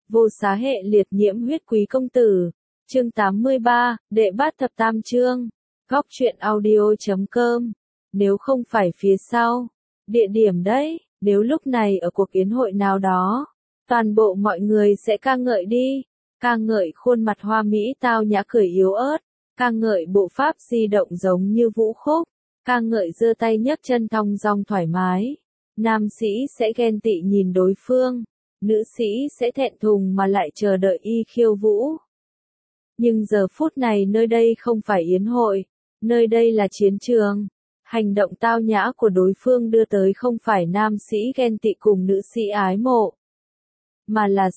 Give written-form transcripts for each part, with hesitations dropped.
Vô xá hệ liệt nhiễm huyết quý công tử. Chương 83, đệ bát thập tam chương. Góc truyện audio.com. Nếu không phải phía sau, địa điểm đấy, nếu lúc này ở cuộc yến hội nào đó, toàn bộ mọi người sẽ ca ngợi đi, ca ngợi khuôn mặt hoa mỹ tao nhã cười yếu ớt, ca ngợi bộ pháp di động giống như vũ khúc, ca ngợi giơ tay nhấc chân thong dong thoải mái. Nam sĩ sẽ ghen tị nhìn đối phương, nữ sĩ sẽ thẹn thùng mà lại chờ đợi y khiêu vũ. Nhưng giờ phút này nơi đây không phải yến hội, nơi đây là chiến trường. Hành động tao nhã của đối phương đưa tới không phải nam sĩ ghen tị cùng nữ sĩ ái mộ, mà là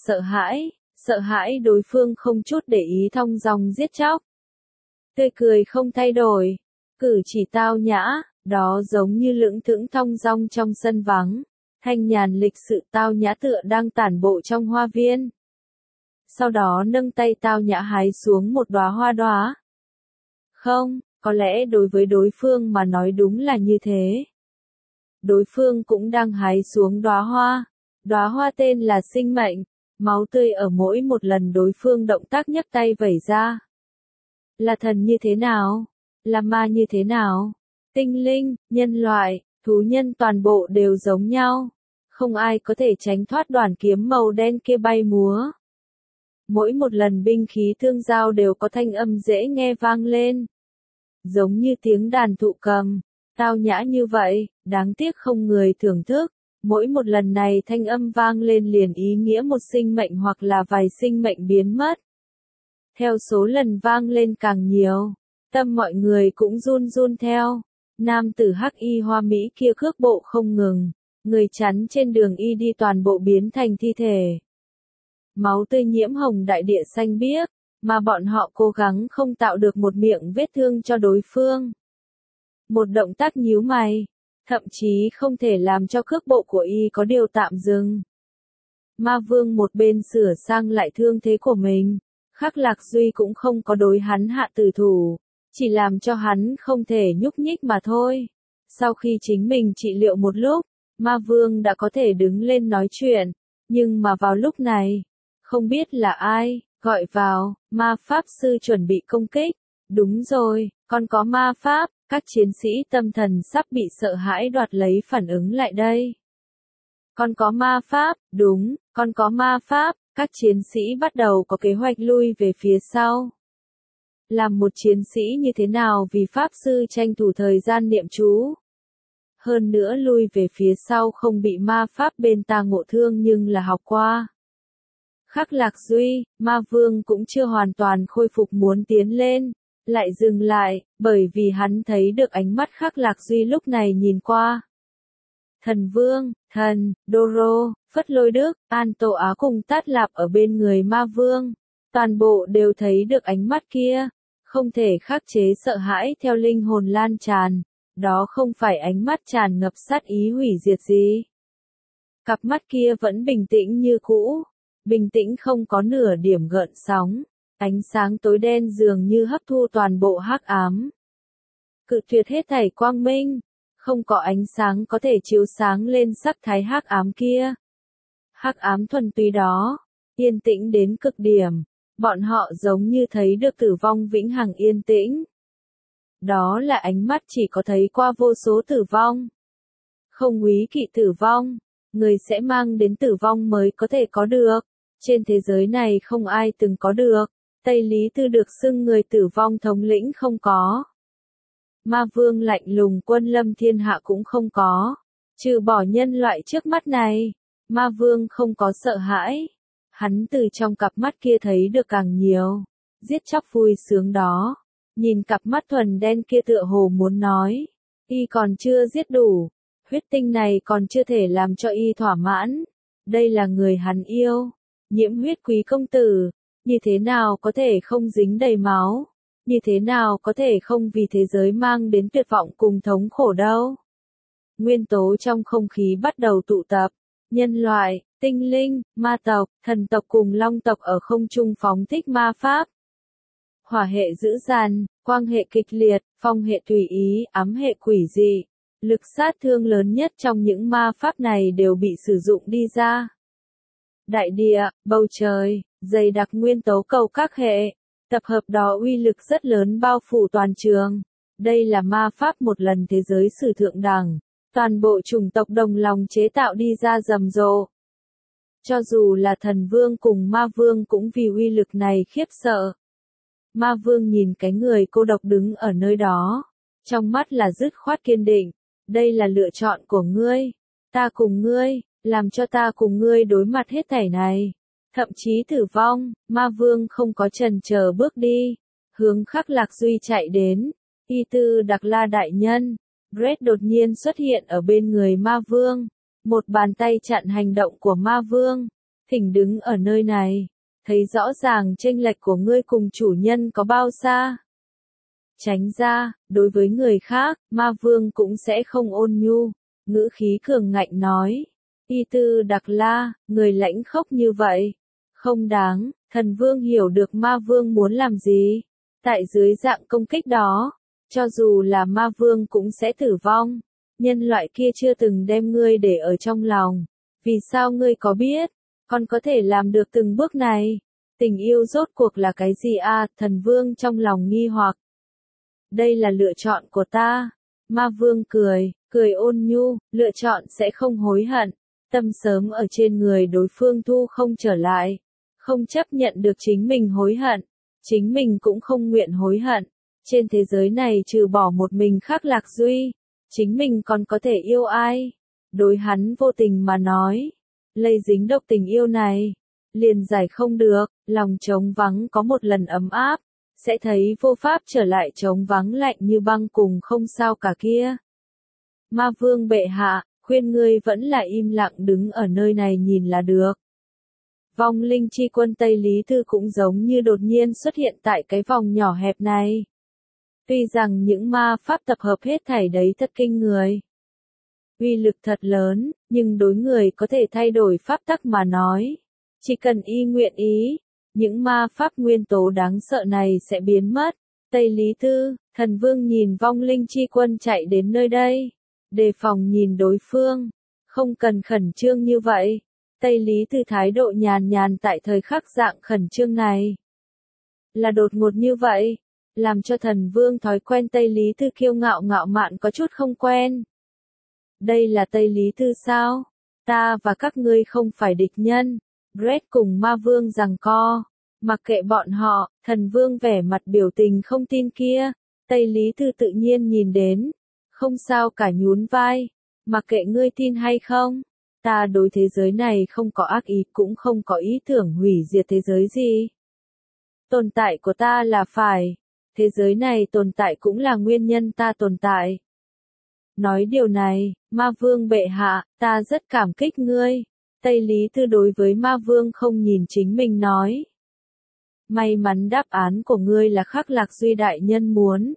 sợ hãi đối phương không chút để ý thong dong giết chóc. Tươi cười không thay đổi, cử chỉ tao nhã, đó giống như lững thững thong dong trong sân vắng, thanh nhàn lịch sự tao nhã tựa đang tản bộ trong hoa viên. Sau đó nâng tay tao nhã hái xuống một đóa. Không, có lẽ đối với đối phương mà nói đúng là như thế. Đối phương cũng đang hái xuống đóa hoa tên là sinh mệnh, máu tươi ở mỗi một lần đối phương động tác nhấc tay vẩy ra. Là thần như thế nào? Là ma như thế nào? Tinh linh, nhân loại, thú nhân toàn bộ đều giống nhau. Không ai có thể tránh thoát đoàn kiếm màu đen kia bay múa. Mỗi một lần binh khí tương giao đều có thanh âm dễ nghe vang lên. Giống như tiếng đàn thụ cầm, tao nhã như vậy, đáng tiếc không người thưởng thức. Mỗi một lần này thanh âm vang lên liền ý nghĩa một sinh mệnh hoặc là vài sinh mệnh biến mất. Theo số lần vang lên càng nhiều, tâm mọi người cũng run run theo. Nam tử hắc y hoa mỹ kia cước bộ không ngừng, người chắn trên đường y đi toàn bộ biến thành thi thể. Máu tươi nhiễm hồng đại địa xanh biếc, mà bọn họ cố gắng không tạo được một miệng vết thương cho đối phương. Một động tác nhíu mày, thậm chí không thể làm cho cước bộ của y có điều tạm dừng. Ma vương một bên sửa sang lại thương thế của mình, Khắc Lạc Duy cũng không có đối hắn hạ tử thủ, chỉ làm cho hắn không thể nhúc nhích mà thôi. Sau khi chính mình trị liệu một lúc, Ma vương đã có thể đứng lên nói chuyện, nhưng mà vào lúc này, không biết là ai gọi vào, ma pháp sư chuẩn bị công kích. Đúng rồi, con có ma pháp, các chiến sĩ tâm thần sắp bị sợ hãi đoạt lấy phản ứng lại đây. Con có ma pháp, đúng, con có ma pháp, các chiến sĩ bắt đầu có kế hoạch lui về phía sau. Làm một chiến sĩ như thế nào vì pháp sư tranh thủ thời gian niệm chú. Hơn nữa lui về phía sau không bị ma pháp bên ta ngộ thương nhưng là học qua. Khắc Lạc Duy, ma vương cũng chưa hoàn toàn khôi phục muốn tiến lên, lại dừng lại, bởi vì hắn thấy được ánh mắt Khắc Lạc Duy lúc này nhìn qua. Thần Vương, Thần, Doro, Phất Lôi Đức, An Tô Á cùng Tát Lạp ở bên người ma vương, toàn bộ đều thấy được ánh mắt kia, không thể khắc chế sợ hãi theo linh hồn lan tràn, đó không phải ánh mắt tràn ngập sát ý hủy diệt gì. Cặp mắt kia vẫn bình tĩnh như cũ. Bình tĩnh không có nửa điểm gợn sóng, ánh sáng tối đen dường như hấp thu toàn bộ hắc ám. Cự tuyệt hết thảy quang minh, không có ánh sáng có thể chiếu sáng lên sắc thái hắc ám kia. Hắc ám thuần túy đó, yên tĩnh đến cực điểm, bọn họ giống như thấy được tử vong vĩnh hằng yên tĩnh. Đó là ánh mắt chỉ có thấy qua vô số tử vong. Không úy kỵ tử vong, người sẽ mang đến tử vong mới có thể có được. Trên thế giới này không ai từng có được, Tây Lý Tư được xưng người tử vong thống lĩnh không có. Ma vương lạnh lùng quân lâm thiên hạ cũng không có. Trừ bỏ nhân loại trước mắt này, ma vương không có sợ hãi. Hắn từ trong cặp mắt kia thấy được càng nhiều. Giết chóc vui sướng đó. Nhìn cặp mắt thuần đen kia tựa hồ muốn nói. Y còn chưa giết đủ. Huyết tinh này còn chưa thể làm cho y thỏa mãn. Đây là người hắn yêu. Nhiễm huyết quý công tử, như thế nào có thể không dính đầy máu, như thế nào có thể không vì thế giới mang đến tuyệt vọng cùng thống khổ đâu. Nguyên tố trong không khí bắt đầu tụ tập, nhân loại, tinh linh, ma tộc, thần tộc cùng long tộc ở không trung phóng thích ma pháp. Hỏa hệ dữ dằn, quang hệ kịch liệt, phong hệ tùy ý, ám hệ quỷ dị. Lực sát thương lớn nhất trong những ma pháp này đều bị sử dụng đi ra. đại địa, bầu trời, dày đặc nguyên tố cầu các hệ. Tập hợp đó uy lực rất lớn bao phủ toàn trường. Đây là ma pháp một lần thế giới sử thượng đẳng. Toàn bộ chủng tộc đồng lòng chế tạo đi ra rầm rộ. Cho dù là thần vương cùng ma vương cũng vì uy lực này khiếp sợ. Ma vương nhìn cái người cô độc đứng ở nơi đó. Trong mắt là dứt khoát kiên định. Đây là lựa chọn của ngươi. Ta cùng ngươi, làm cho ta cùng ngươi đối mặt hết thảy này. Thậm chí tử vong, ma vương không có chần chờ bước đi. Hướng Khắc Lạc Duy chạy đến. Y Tư Đặc La đại nhân. Brett đột nhiên xuất hiện ở bên người ma vương. Một bàn tay chặn hành động của ma vương. Thỉnh đứng ở nơi này. Thấy rõ ràng chênh lệch của ngươi cùng chủ nhân có bao xa. Tránh ra, đối với người khác, ma vương cũng sẽ không ôn nhu. Ngữ khí cường ngạnh nói. Y Tư Đặc La, người lãnh khốc như vậy. Không đáng, thần vương hiểu được ma vương muốn làm gì. Tại dưới dạng công kích đó, cho dù là ma vương cũng sẽ tử vong. Nhân loại kia chưa từng đem ngươi để ở trong lòng. Vì sao ngươi có biết, còn có thể làm được từng bước này? Tình yêu rốt cuộc là cái gì à? Thần vương trong lòng nghi hoặc. Đây là lựa chọn của ta. Ma vương cười ôn nhu, lựa chọn sẽ không hối hận. Tâm sớm ở trên người đối phương thu không trở lại. Không chấp nhận được chính mình hối hận. Chính mình cũng không nguyện hối hận. Trên thế giới này trừ bỏ một mình Khắc Lạc Duy. Chính mình còn có thể yêu ai? Đối hắn vô tình mà nói. Lây dính độc tình yêu này. Liền giải không được, lòng trống vắng có một lần ấm áp. Sẽ thấy vô pháp trở lại trống vắng lạnh như băng cùng không sao cả kia. Ma vương bệ hạ, khuyên ngươi vẫn là im lặng đứng ở nơi này nhìn là được. Vong linh chi quân Tây Lý Thư cũng giống như đột nhiên xuất hiện tại cái vòng nhỏ hẹp này. Tuy rằng những ma pháp tập hợp hết thảy đấy thật kinh người. Uy lực thật lớn, nhưng đối người có thể thay đổi pháp tắc mà nói. Chỉ cần y nguyện ý, những ma pháp nguyên tố đáng sợ này sẽ biến mất. Tây Lý Thư, thần vương nhìn vong linh chi quân chạy đến nơi đây. Đề phòng nhìn đối phương. Không cần khẩn trương như vậy. Tây Lý Thư thái độ nhàn nhàn tại thời khắc dạng khẩn trương này. Là đột ngột như vậy. Làm cho thần vương thói quen Tây Lý Thư kiêu ngạo ngạo mạn có chút không quen. Đây là Tây Lý Thư sao? Ta và các ngươi không phải địch nhân. Brett cùng ma vương giằng co. Mặc kệ bọn họ, thần vương vẻ mặt biểu tình không tin kia. Tây Lý Thư tự nhiên nhìn đến. Không sao cả nhún vai. Mặc kệ ngươi tin hay không. Ta đối thế giới này không có ác ý cũng không có ý tưởng hủy diệt thế giới gì. Tồn tại của ta là phải. Thế giới này tồn tại cũng là nguyên nhân ta tồn tại. Nói điều này, ma vương bệ hạ, ta rất cảm kích ngươi. Tây Lý Thư đối với ma vương không nhìn chính mình nói. May mắn đáp án của ngươi là Khắc Lạc Duy đại nhân muốn.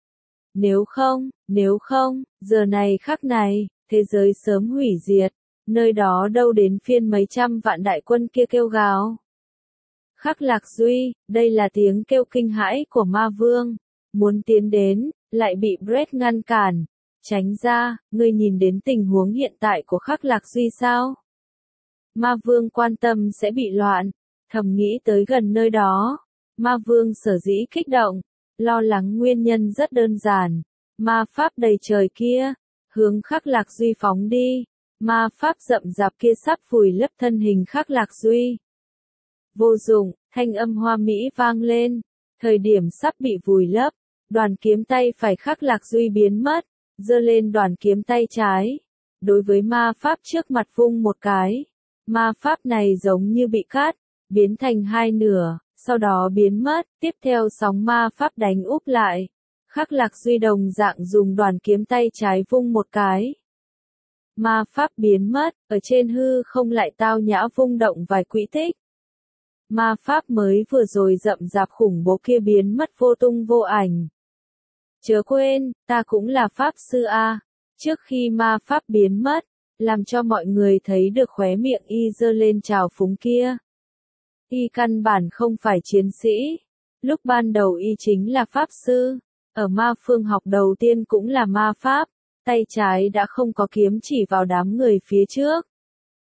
Nếu không, giờ này khắc này, thế giới sớm hủy diệt. Nơi đó đâu đến phiên mấy trăm vạn đại quân kia kêu gào. Khắc Lạc Duy, đây là tiếng kêu kinh hãi của ma vương. Muốn tiến đến, lại bị Brett ngăn cản. Tránh ra, ngươi nhìn đến tình huống hiện tại của Khắc Lạc Duy sao? Ma vương quan tâm sẽ bị loạn. Thầm nghĩ tới gần nơi đó. Ma vương sở dĩ kích động. Lo lắng nguyên nhân rất đơn giản. Ma pháp đầy trời kia. Hướng Khắc Lạc Duy phóng đi. Ma pháp rậm rạp kia sắp vùi lấp thân hình Khắc Lạc Duy. Vô dụng, thanh âm hoa mỹ vang lên. Thời điểm sắp bị vùi lấp. Đoàn kiếm tay phải Khắc Lạc Duy biến mất. Giơ lên đoàn kiếm tay trái. Đối với ma pháp trước mặt vung một cái. Ma pháp này giống như bị cắt. Biến thành hai nửa. Sau đó biến mất. Tiếp theo sóng ma pháp đánh úp lại. Khắc Lạc Duy đồng dạng dùng đoàn kiếm tay trái vung một cái. Ma pháp biến mất, ở trên hư không lại tao nhã vung động vài quỹ tích. Ma pháp mới vừa rồi rậm rạp khủng bố kia biến mất vô tung vô ảnh. Chớ quên, ta cũng là pháp sư a. Trước khi ma pháp biến mất, làm cho mọi người thấy được khóe miệng y giơ lên trào phúng kia. Y căn bản không phải chiến sĩ. Lúc ban đầu y chính là pháp sư. Ở ma phương học đầu tiên cũng là ma pháp. Tay trái đã không có kiếm chỉ vào đám người phía trước.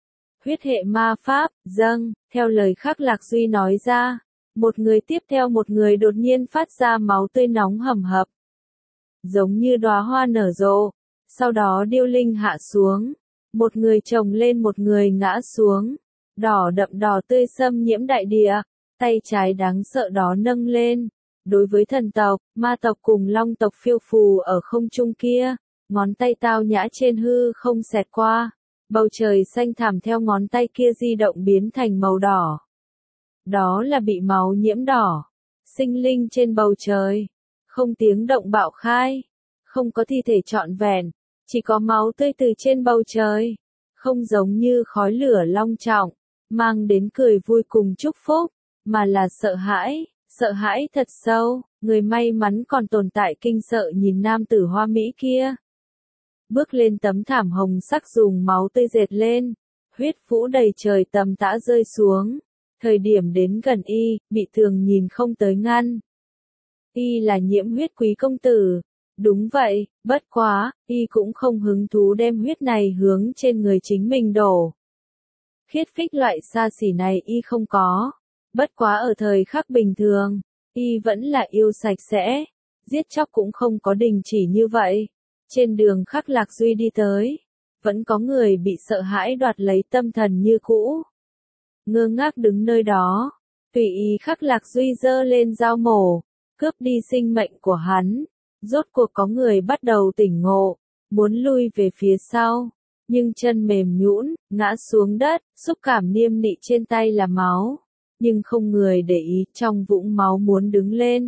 Huyết hệ ma pháp, dâng, theo lời Khắc Lạc Duy nói ra, một người tiếp theo một người đột nhiên phát ra máu tươi nóng hầm hập. Giống như đóa hoa nở rộ, sau đó điêu linh hạ xuống, một người chồng lên một người ngã xuống, đỏ đậm đỏ tươi xâm nhiễm đại địa, tay trái đáng sợ đó nâng lên. Đối với thần tộc, ma tộc cùng long tộc phiêu phù ở không trung kia, ngón tay tao nhã trên hư không xẹt qua, bầu trời xanh thẳm theo ngón tay kia di động biến thành màu đỏ. Đó là bị máu nhiễm đỏ, sinh linh trên bầu trời, không tiếng động bạo khai, không có thi thể trọn vẹn, chỉ có máu tươi từ trên bầu trời, không giống như khói lửa long trọng, mang đến cười vui cùng chúc phúc, mà là sợ hãi thật sâu, người may mắn còn tồn tại kinh sợ nhìn nam tử hoa mỹ kia. Bước lên tấm thảm hồng sắc dùng máu tươi dệt lên, huyết phũ đầy trời tầm tã rơi xuống, thời điểm đến gần y, bị thường nhìn không tới ngăn. Y là Nhiễm Huyết quý công tử. Đúng vậy, bất quá, y cũng không hứng thú đem huyết này hướng trên người chính mình đổ. Khiết phích loại xa xỉ này y không có. Bất quá ở thời khắc bình thường, y vẫn là yêu sạch sẽ, giết chóc cũng không có đình chỉ như vậy. Trên đường Khắc Lạc Duy đi tới, vẫn có người bị sợ hãi đoạt lấy tâm thần như cũ. Ngơ ngác đứng nơi đó, tùy ý Khắc Lạc Duy giơ lên dao mổ, cướp đi sinh mệnh của hắn. Rốt cuộc có người bắt đầu tỉnh ngộ, muốn lui về phía sau, nhưng chân mềm nhũn, ngã xuống đất, xúc cảm niêm nị trên tay là máu, nhưng không người để ý, trong vũng máu muốn đứng lên,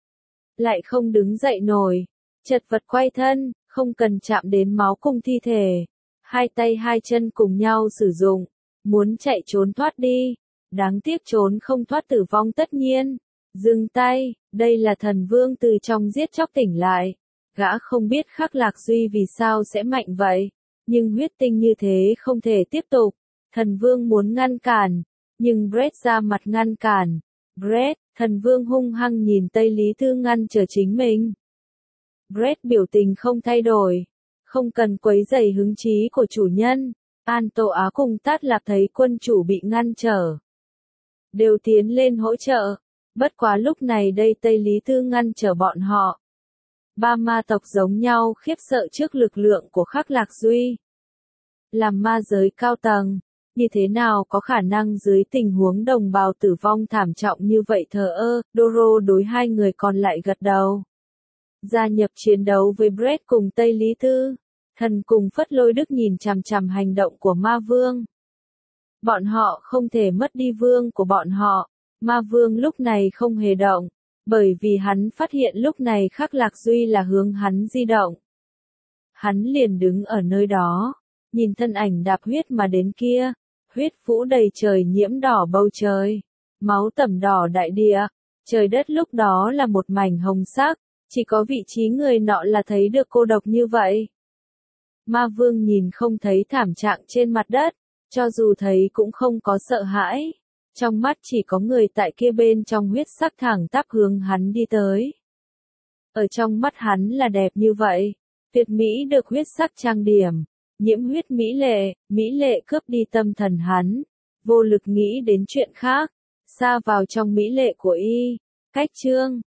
lại không đứng dậy nổi, chật vật quay thân, không cần chạm đến máu cùng thi thể, hai tay hai chân cùng nhau sử dụng, muốn chạy trốn thoát đi, đáng tiếc trốn không thoát tử vong tất nhiên. Dừng tay, đây là thần vương từ trong giết chóc tỉnh lại. Gã không biết Khắc Lạc Duy vì sao sẽ mạnh vậy, nhưng huyết tinh như thế không thể tiếp tục. Thần vương muốn ngăn cản, nhưng Brett ra mặt ngăn cản. Brett, thần vương hung hăng nhìn Tây Lý Thư ngăn trở chính mình. Brett biểu tình không thay đổi, không cần quấy rầy hứng chí của chủ nhân. An Tô Á cùng Tát Lạp thấy quân chủ bị ngăn trở, đều tiến lên hỗ trợ. Bất quá lúc này đây Tây Lý Thư ngăn trở bọn họ. Ba ma tộc giống nhau khiếp sợ trước lực lượng của Khắc Lạc Duy. Làm ma giới cao tầng, như thế nào có khả năng dưới tình huống đồng bào tử vong thảm trọng như vậy thờ ơ, Doro đối hai người còn lại gật đầu. Gia nhập chiến đấu với Brett cùng Tây Lý Thư, thần cùng Phất Lôi Đức nhìn chằm chằm hành động của ma vương. Bọn họ không thể mất đi vương của bọn họ. Ma vương lúc này không hề động, bởi vì hắn phát hiện lúc này Khắc Lạc Duy là hướng hắn di động. Hắn liền đứng ở nơi đó, nhìn thân ảnh đạp huyết mà đến kia, huyết phũ đầy trời nhiễm đỏ bầu trời, máu tẩm đỏ đại địa, trời đất lúc đó là một mảnh hồng sắc, chỉ có vị trí người nọ là thấy được cô độc như vậy. Ma vương nhìn không thấy thảm trạng trên mặt đất, cho dù thấy cũng không có sợ hãi. Trong mắt chỉ có người tại kia bên trong huyết sắc thẳng tắp hướng hắn đi tới. Ở trong mắt hắn là đẹp như vậy, tuyệt mỹ được huyết sắc trang điểm, nhiễm huyết mỹ lệ cướp đi tâm thần hắn, vô lực nghĩ đến chuyện khác, xa vào trong mỹ lệ của y. Cách chương